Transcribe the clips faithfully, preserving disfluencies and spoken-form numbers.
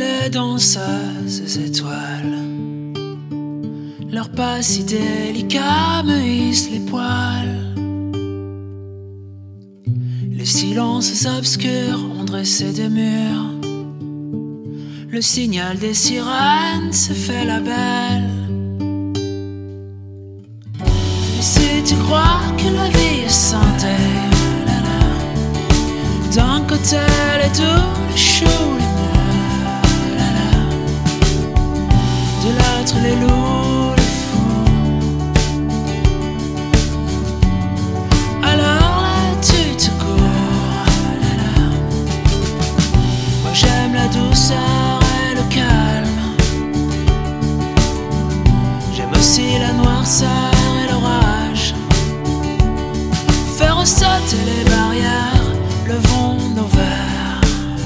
les danseuses étoiles, leurs pas si délicats me hissent les poils. Les silences obscurs ont dressé des murs, le signal des sirènes se fait la belle. Et si tu crois que la vie est scindée, d'un côté les doux, les choux, les mous, de l'autre les loups, les fous, alors là tu te cours. Moi j'aime la douceur et le calme, j'aime aussi la noirceur et l'orage. Faire sauter les barrières, levons nos verres.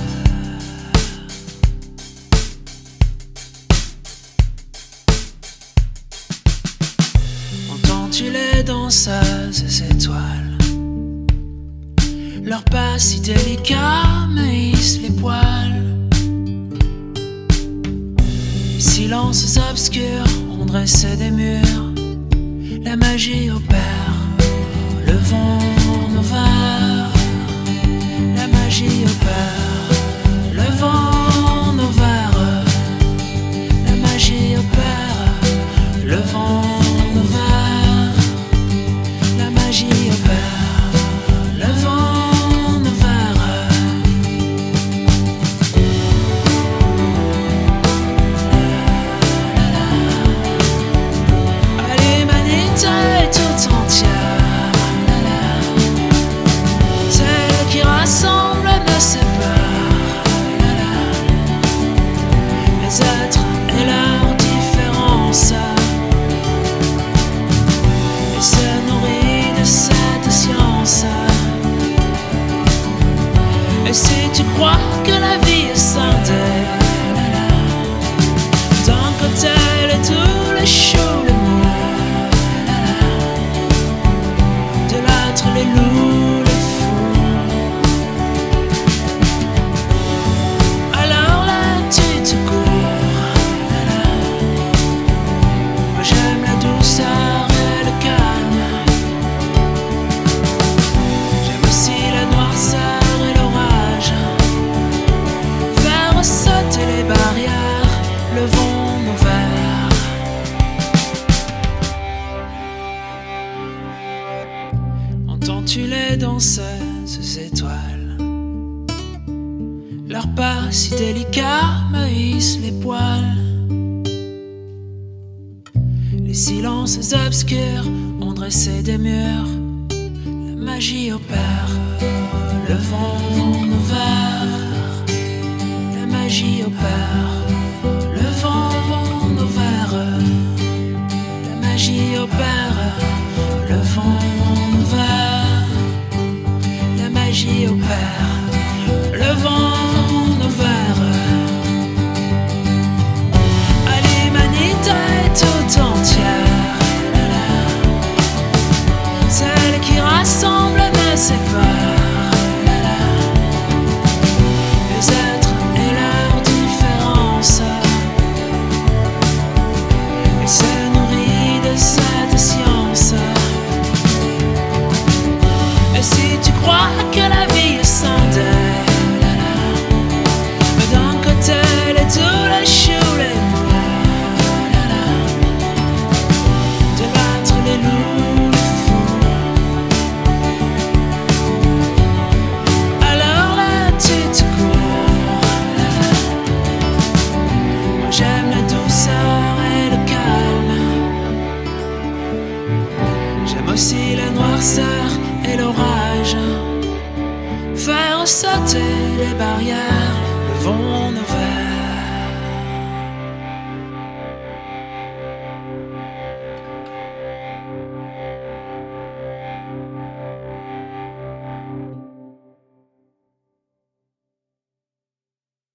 Entends-tu les danseuses étoiles, leurs pas si délicats me hissent les poils. Les silences obscurs ont dressé des murs, la magie opère, levons nos verres. La magie opère, levons nos verres. La magie opère, levons nos verres. La magie opère, levons nos verres. Allez, l'humanité est tout entière, qui rassemble ne sépare les êtres et leurs différences, et se nourrit de cette science. Et si tu crois que la vie est scindée, d'un côté les doux, les choux, les mous, de l'autre les loups, entends-tu les danseuses étoiles, leurs pas si délicats me hissent les poils. Les silences obscurs ont dressé des murs, la magie opère, levons nos verres. La magie opère,